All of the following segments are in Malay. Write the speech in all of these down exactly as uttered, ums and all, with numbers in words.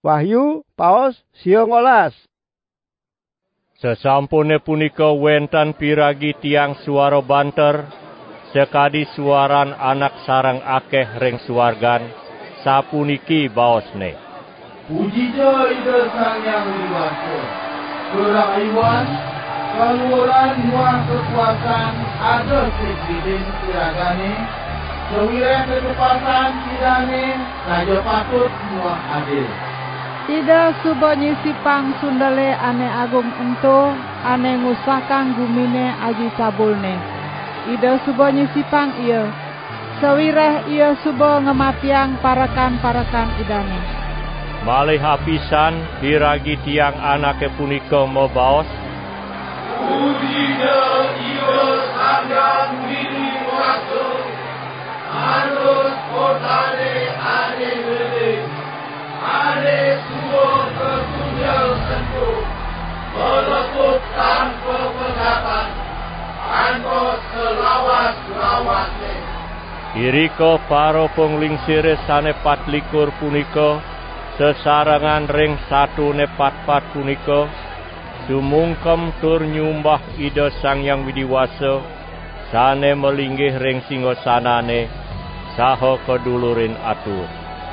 Wahyu paos siung olas. Sesampune punika wenten piragi tiang suara banter, sekadi suaran anak sareng akeh ring suargan, sapuniki baosne. Pujinya Ida Sang Yang Widi, kerajaan, keluaran muah kekuasaan ada presiden kiragane, sewireh kecepatan idane, saja patut muah adil. Ida subonyi sipang sundale ane agung ento, ane ngusahkan gumine aji cabulne. Ida subonyi sipang iya, sewireh iya subo ngematiang parakan-parakan idane. Malih hapisan diragi tiang anake punika mabaos. Pujinya Ida Sang Yang Widi Wasa, harus kotane ane gede, ane subuh ketunjang sentuh, melekut tanpa pengatan, tanpa selawas-lawasnya. Iriko paro penglingsire sane patlikur punika, sesarangan ring satu ne pat-pat punika, sumungkem tur nyumbah Ida Sang Yang Widi Wasa, sane melinggih ring singgasanane, saha kedulurin atur.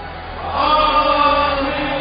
Amin.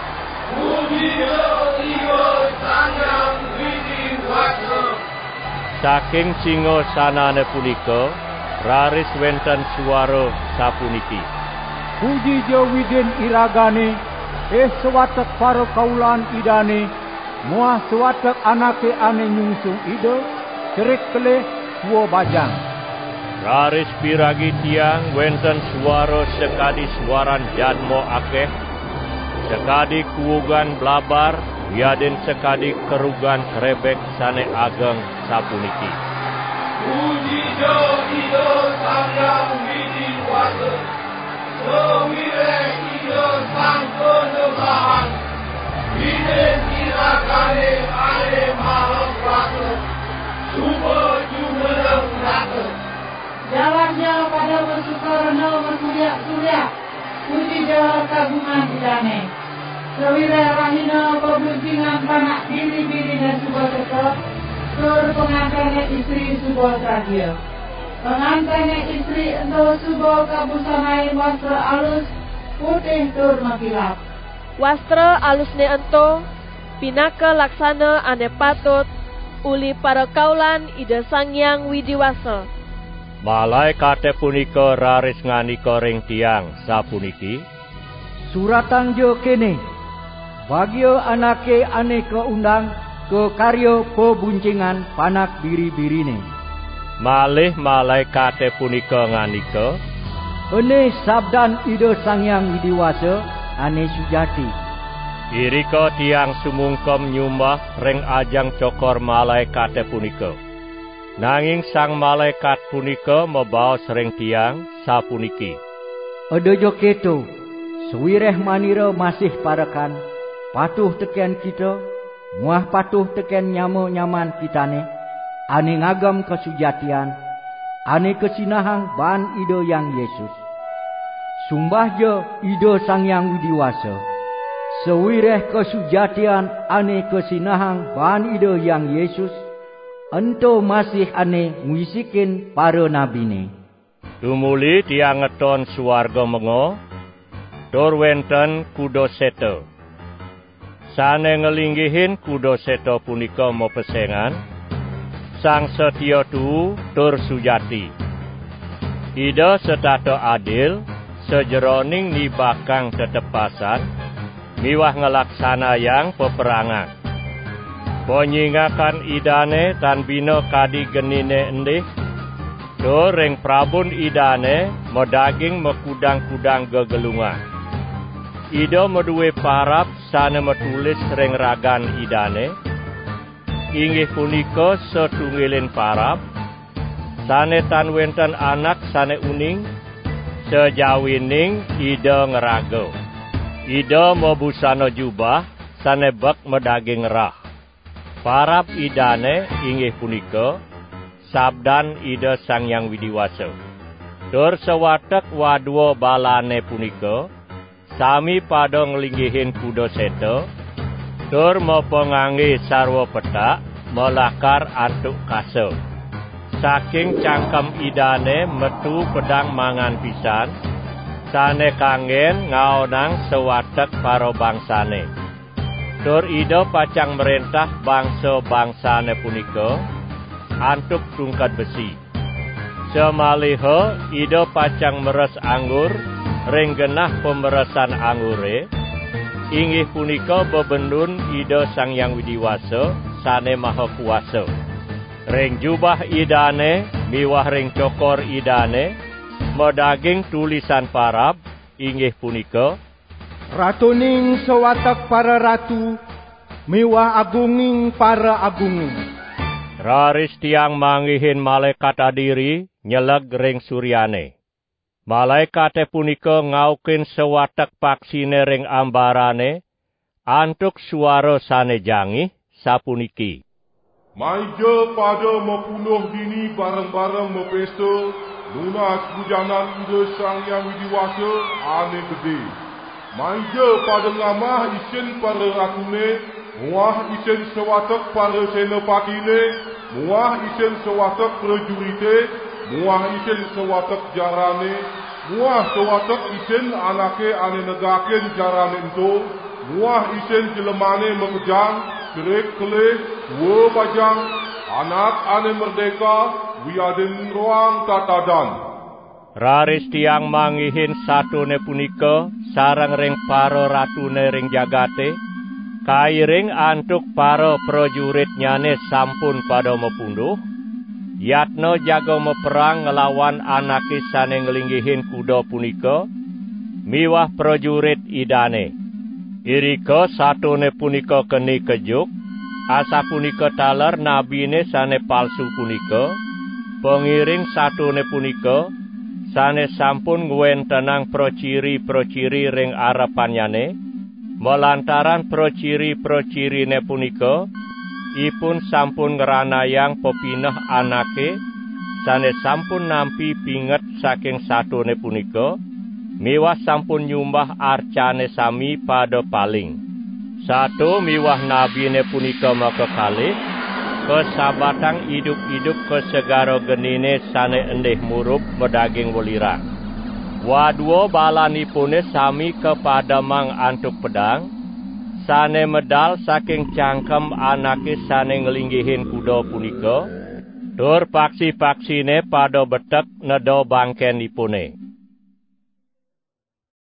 Pujinya Ida Sang Yang Widi Wasa. Saking singgasanane punika, raris wenten suara sapuniki. Puji jo widin iragane, eh sewatek para kaulan idane, muah sewatek anake ane nyungsung ida, cerik kelih tua bajang. Raris piragi tiang wenten suara sekadi suaran jadmo akeh, sekadi kuugan blabar, yadin sekadi kerugan krebek sane ageng sapuniki. Puji jo Ida Sang Yang Widi Wasa, sewireh Ida Sang Penebahan, biden iragane ale maha kuasa, suba jumeneng rata. Jalannya pada bersukarno bersuliak-suliak, puji jo kagungan idane. Sewireh rahina pebuncingan panak biri-birine suba tetep, tur pengantene istri suba tragia. Pengantene istri ento subo kabusanai wastra alus putih tur makilap. Wastra alusne ento pinaka laksana ane patut uli para kaulan Ida Sang Yang Widi Wasa. Malaikate punika raris nganika ring tiang sapuniki. Suratan jo kene, bagio anake ane keundang ke karyo pebuncingan panak biri-birine. Malih malaikate punika nganika, ene sabdan Ida Sang Yang Widi Wasa ane sujati. irika tiang sumungkem nyumbah ring ajang cokor malaikate punika. Nanging sang malaikat punika mabaos ring tiang sapuniki. Edojo keto, suwireh manira masih parakan, patuh teken kita, muah patuh teken nyamo-nyaman kitane, ane ngagam kesujatian, ane kesinahang ban Ida Yang Yesus. Sumbah je Ida Sang Yang Widi Wasa, sewireh kesujatian ane kesinahang ban Ida Yang Yesus, ento masih ane ngwisikin para nabine. Tumuli tiang ngeton suarga mengo, tur wenten kuda seta. Sane ngelinggihin kuda seta punika mepesengan, sang setia tu tur sujati. Ida setata adil, sejeroning nibakang tetepasan, miwah ngelaksana yang peperangan. Ponyingakan idane tan bino kadi genine endih, do ring prabun idane medaging mekudang-kudang gegelungan. Ida meduwe parap sane metulis ring ragan idane, inggih punika setunggiling parap, sane tan wenten anak sane uning, sejawining Ida ngeraga. Ida mebusana jubah sane bek medaging rah. Parap idane inggih punika sabdan Ida Sang Yang Widi Wasa. Tur sewatek wadwa balane punika sami pada nglinggihin kuda seto, tur mopo ngangge sarwa petak, melakar antuk kaso. Saking cangkem idane metu pedang mangan pisan, sane kangen ngaonang sewatek para bangsane. Tur ida pacang merentah bangsa-bangsane punika, antuk tungkat besi. Semaliha ida pacang meres anggur, ring genah pemeresan anggure, inggih punika bebenun ida Sang Hyang Widiwasa sane maha kuasa. Ring jubah idane miwah ring cokor idane medaging tulisan parab inggih punika Ratuning sewatak para ratu miwah agunging para agunging. Raris tiang manggihin malaikat adiri nyeleg ring suryane. Malaikate punika ngaukin sewatak paksine ring ambarane, antuk suara sane jangih sapuniki. Maija pada mempunuh dini bareng-bareng mepesta, lunas bujanan ida Sang Hyang Widiwasa ane gede. Maija pada ngamah isin para ratune, muah isin sewatak para senopatine, muah isin sewatak prajurite, muah isin sewatak jarane, muah sewatak isin anake ane negaken jarane ento, muah isin jelemane mekejang, kerek kelih, dua bajang, anak ane merdeka, wiadin ruang tatadan. Raris tiang manggihin satune punika, sareng ring para ratune ring jagate, kairing antuk para prajurit nyane sampun pada mepunduh, yatno jaga meperang ngelawan anake sane nglinggihin kuda punika, miwah prajurit idane. Irika satune punika keni kejuk, asa punika taler nabine sane palsu punika, pengiring satune punika, sane sampun ngwentenang prociri-prociri ring arepanyane, melantaran prociri-procirine punika, ipun sampun ngranayang pepineh anake, sane sampun nampi pinget saking satune punika, miwah sampun nyumbah arcane sami pada paling. Satu miwah nabine punika maka kalih, kesabatang iduk-iduk kesegara genine sane endih murup medaging welirang. Wadua balanipune sami kepada mang antuk pedang, sane medal saking cangkem anake sane nglinggihin kuda punika, tur paksi-paksine pada betek nedo bangkenipune.